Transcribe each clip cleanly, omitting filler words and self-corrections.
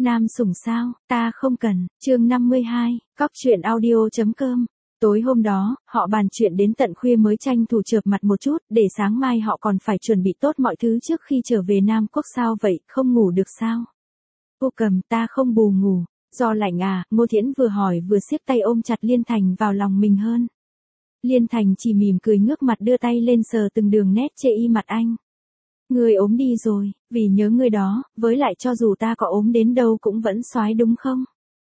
Nam sủng sao, ta không cần, chương 52, cóc truyện audio.com. Tối hôm đó, họ bàn chuyện đến tận khuya mới tranh thủ chợp mặt một chút, để sáng mai họ còn phải chuẩn bị tốt mọi thứ trước khi trở về Nam Quốc. Sao vậy, không ngủ được sao? Cô Cầm, ta không bù ngủ. Do lạnh à? Ngô Thiến vừa hỏi vừa siết tay ôm chặt Liên Thành vào lòng mình hơn. Liên Thành chỉ mỉm cười ngước mặt đưa tay lên sờ từng đường nét chê y mặt anh. Ngươi ốm đi rồi, vì nhớ ngươi đó, với lại cho dù ta có ốm đến đâu cũng vẫn soái đúng không?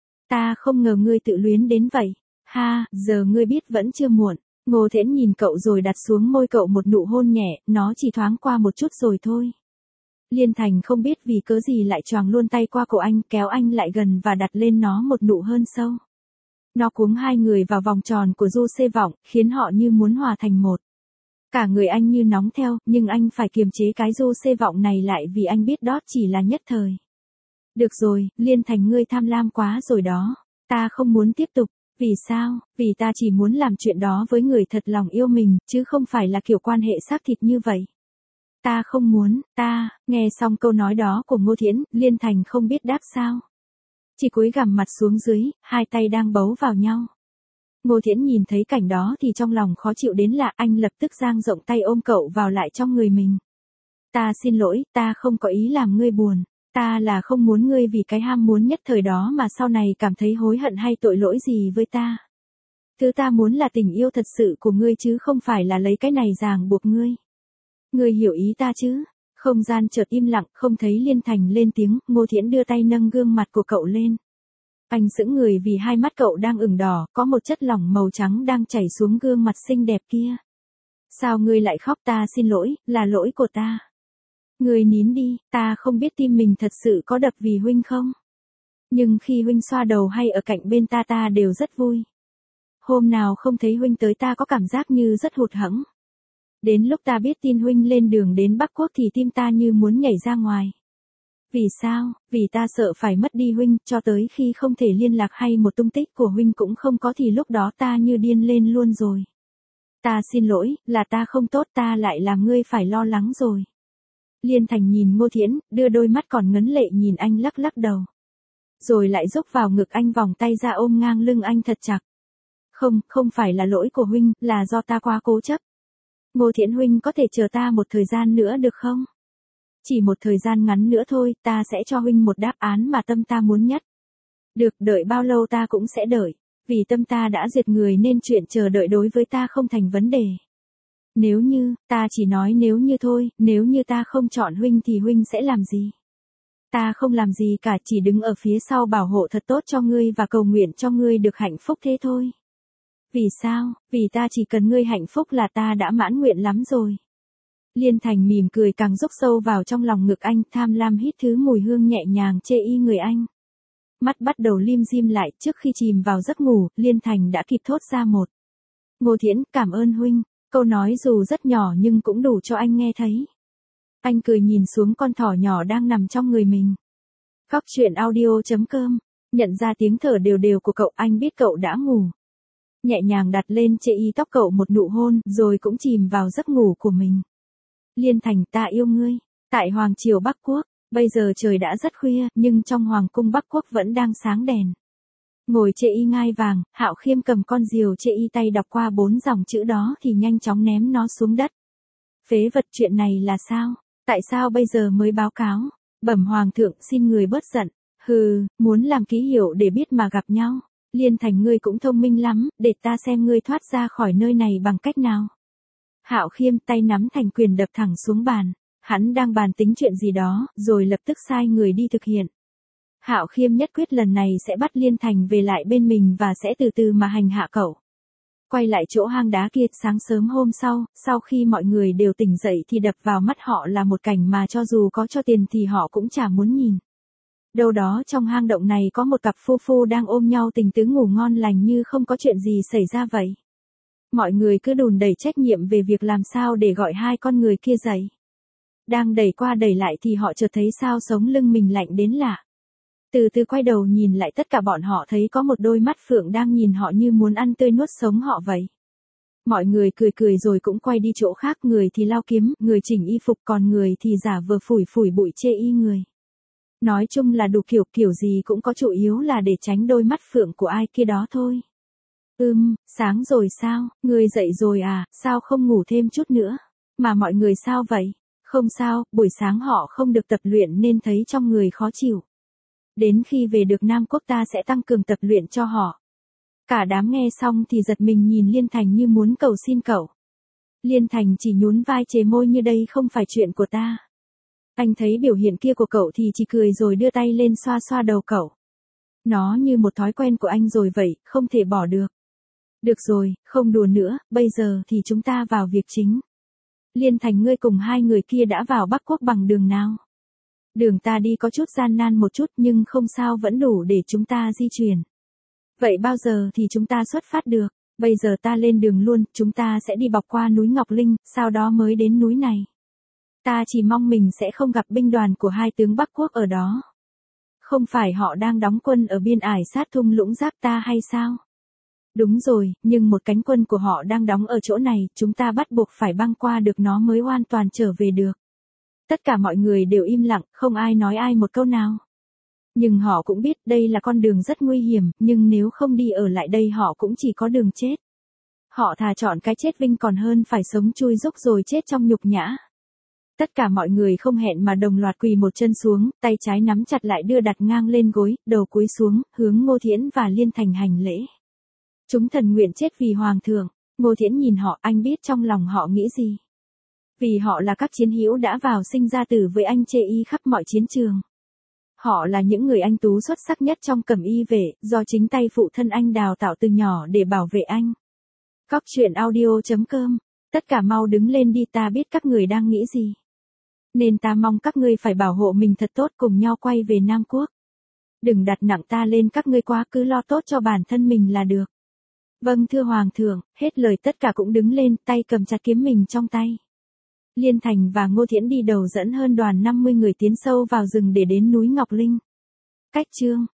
Ta không ngờ ngươi tự luyến đến vậy. Ha, giờ ngươi biết vẫn chưa muộn. Ngô Thiến nhìn cậu rồi đặt xuống môi cậu một nụ hôn nhẹ, nó chỉ thoáng qua một chút rồi thôi. Liên Thành không biết vì cớ gì lại choàng luôn tay qua cổ anh, kéo anh lại gần và đặt lên nó một nụ hôn sâu. Nó cuống hai người vào vòng tròn của Du Xê Vọng, khiến họ như muốn hòa thành một. Cả người anh như nóng theo, nhưng anh phải kiềm chế cái Du Xê Vọng này lại vì anh biết đó chỉ là nhất thời. Được rồi, Liên Thành, ngươi tham lam quá rồi đó. Ta không muốn tiếp tục. Vì sao? Vì ta chỉ muốn làm chuyện đó với người thật lòng yêu mình, chứ không phải là kiểu quan hệ xác thịt như vậy. Ta không muốn, nghe xong câu nói đó của Ngô Thiến, Liên Thành không biết đáp sao. Chỉ cúi gằm mặt xuống dưới, hai tay đang bấu vào nhau. Ngô Thiến nhìn thấy cảnh đó thì trong lòng khó chịu đến lạ, anh lập tức dang rộng tay ôm cậu vào lại trong người mình. Ta xin lỗi, ta không có ý làm ngươi buồn. Ta là không muốn ngươi vì cái ham muốn nhất thời đó mà sau này cảm thấy hối hận hay tội lỗi gì với ta. Thứ ta muốn là tình yêu thật sự của ngươi chứ không phải là lấy cái này ràng buộc ngươi. Ngươi hiểu ý ta chứ? Không gian chợt im lặng, không thấy Liên Thành lên tiếng, Ngô Thiến đưa tay nâng gương mặt của cậu lên. Anh sững người vì hai mắt cậu đang ửng đỏ, có một chất lỏng màu trắng đang chảy xuống gương mặt xinh đẹp kia. Sao ngươi lại khóc? Ta xin lỗi, là lỗi của ta. Ngươi nín đi, ta không biết tim mình thật sự có đập vì huynh không? Nhưng khi huynh xoa đầu hay ở cạnh bên ta đều rất vui. Hôm nào không thấy huynh tới ta có cảm giác như rất hụt hẫng. Đến lúc ta biết tin huynh lên đường đến Bắc Quốc thì tim ta như muốn nhảy ra ngoài. Vì sao? Vì ta sợ phải mất đi huynh, cho tới khi không thể liên lạc hay một tung tích của huynh cũng không có thì lúc đó ta như điên lên luôn rồi. Ta xin lỗi, là ta không tốt, ta lại làm ngươi phải lo lắng rồi. Liên Thành nhìn Ngô Thiến, đưa đôi mắt còn ngấn lệ nhìn anh lắc lắc đầu. Rồi lại rúc vào ngực anh, vòng tay ra ôm ngang lưng anh thật chặt. Không phải là lỗi của huynh, là do ta quá cố chấp. Ngô Thiến, huynh có thể chờ ta một thời gian nữa được không? Chỉ một thời gian ngắn nữa thôi, ta sẽ cho huynh một đáp án mà tâm ta muốn nhất. Được, đợi bao lâu ta cũng sẽ đợi. Vì tâm ta đã diệt người nên chuyện chờ đợi đối với ta không thành vấn đề. Nếu như, ta chỉ nói nếu như thôi, nếu như ta không chọn huynh thì huynh sẽ làm gì? Ta không làm gì cả, chỉ đứng ở phía sau bảo hộ thật tốt cho ngươi và cầu nguyện cho ngươi được hạnh phúc thế thôi. Vì sao? Vì ta chỉ cần ngươi hạnh phúc là ta đã mãn nguyện lắm rồi. Liên Thành mỉm cười càng rúc sâu vào trong lòng ngực anh, tham lam hít thứ mùi hương nhẹ nhàng chê y người anh. Mắt bắt đầu lim dim lại, trước khi chìm vào giấc ngủ, Liên Thành đã kịp thốt ra một. Ngô Thiến, cảm ơn huynh. Câu nói dù rất nhỏ nhưng cũng đủ cho anh nghe thấy. Anh cười nhìn xuống con thỏ nhỏ đang nằm trong người mình. Cóc truyện audio.com. Nhận ra tiếng thở đều đều của cậu, anh biết cậu đã ngủ. Nhẹ nhàng đặt lên chê y tóc cậu một nụ hôn, rồi cũng chìm vào giấc ngủ của mình. Liên Thành, ta yêu ngươi. Tại Hoàng Triều Bắc Quốc, bây giờ trời đã rất khuya, nhưng trong Hoàng cung Bắc Quốc vẫn đang sáng đèn. Ngồi chê y ngai vàng, Hạo Khiêm cầm con diều chê y tay đọc qua 4 dòng chữ đó thì nhanh chóng ném nó xuống đất. Phế vật, chuyện này là sao? Tại sao bây giờ mới báo cáo? Bẩm Hoàng thượng, xin người bớt giận. Hừ, muốn làm ký hiệu để biết mà gặp nhau. Liên Thành, ngươi cũng thông minh lắm, để ta xem ngươi thoát ra khỏi nơi này bằng cách nào. Hạo Khiêm tay nắm thành quyền đập thẳng xuống bàn. Hắn đang bàn tính chuyện gì đó, rồi lập tức sai người đi thực hiện. Hạo Khiêm nhất quyết lần này sẽ bắt Liên Thành về lại bên mình và sẽ từ từ mà hành hạ cậu. Quay lại chỗ hang đá kia, sáng sớm hôm sau khi mọi người đều tỉnh dậy thì đập vào mắt họ là một cảnh mà cho dù có cho tiền thì họ cũng chả muốn nhìn. Đâu đó trong hang động này có một cặp phu phu đang ôm nhau tình tứ ngủ ngon lành như không có chuyện gì xảy ra vậy. Mọi người cứ đùn đẩy trách nhiệm về việc làm sao để gọi hai con người kia dậy. Đang đẩy qua đẩy lại thì họ chợt thấy sao sống lưng mình lạnh đến lạ. Từ từ quay đầu nhìn lại, tất cả bọn họ thấy có một đôi mắt phượng đang nhìn họ như muốn ăn tươi nuốt sống họ vậy. Mọi người cười cười rồi cũng quay đi chỗ khác, người thì lao kiếm, người chỉnh y phục, còn người thì giả vờ phủi phủi bụi chê y người. Nói chung là đủ kiểu gì cũng có, chủ yếu là để tránh đôi mắt phượng của ai kia đó thôi. Sáng rồi sao, ngươi dậy rồi à, sao không ngủ thêm chút nữa? Mà mọi người sao vậy? Không sao, buổi sáng họ không được tập luyện nên thấy trong người khó chịu. Đến khi về được Nam Quốc ta sẽ tăng cường tập luyện cho họ. Cả đám nghe xong thì giật mình nhìn Liên Thành như muốn cầu xin cậu. Liên Thành chỉ nhún vai chế môi như đây không phải chuyện của ta. Anh thấy biểu hiện kia của cậu thì chỉ cười rồi đưa tay lên xoa xoa đầu cậu. Nó như một thói quen của anh rồi vậy, không thể bỏ được. Được rồi, không đùa nữa, bây giờ thì chúng ta vào việc chính. Liên Thành, ngươi cùng hai người kia đã vào Bắc Quốc bằng đường nào? Đường ta đi có chút gian nan một chút nhưng không sao, vẫn đủ để chúng ta di chuyển. Vậy bao giờ thì chúng ta xuất phát được? Bây giờ ta lên đường luôn, chúng ta sẽ đi bọc qua núi Ngọc Linh, sau đó mới đến núi này. Ta chỉ mong mình sẽ không gặp binh đoàn của hai tướng Bắc Quốc ở đó. Không phải họ đang đóng quân ở biên ải sát thung lũng giáp ta hay sao? Đúng rồi, nhưng một cánh quân của họ đang đóng ở chỗ này, chúng ta bắt buộc phải băng qua được nó mới hoàn toàn trở về được. Tất cả mọi người đều im lặng, không ai nói ai một câu nào. Nhưng họ cũng biết đây là con đường rất nguy hiểm, nhưng nếu không đi ở lại đây họ cũng chỉ có đường chết. Họ thà chọn cái chết vinh còn hơn phải sống chui rúc rồi chết trong nhục nhã. Tất cả mọi người không hẹn mà đồng loạt quỳ một chân xuống, tay trái nắm chặt lại đưa đặt ngang lên gối, đầu cúi xuống, hướng Ngô Thiễn và Liên Thành hành lễ. Chúng thần nguyện chết vì Hoàng thượng. Ngô Thiễn nhìn họ, anh biết trong lòng họ nghĩ gì. Vì họ là các chiến hữu đã vào sinh ra tử với anh chê y khắp mọi chiến trường. Họ là những người anh tú xuất sắc nhất trong cẩm y vệ, do chính tay phụ thân anh đào tạo từ nhỏ để bảo vệ anh. Cóc truyện audio.com. Tất cả mau đứng lên đi, ta biết các người đang nghĩ gì. Nên ta mong các ngươi phải bảo hộ mình thật tốt, cùng nhau quay về Nam Quốc. Đừng đặt nặng ta lên các ngươi quá, cứ lo tốt cho bản thân mình là được. Vâng thưa Hoàng thượng, hết lời tất cả cũng đứng lên, tay cầm chặt kiếm mình trong tay. Liên Thành và Ngô Thiễn đi đầu dẫn hơn đoàn 50 người tiến sâu vào rừng để đến núi Ngọc Linh. Cách chương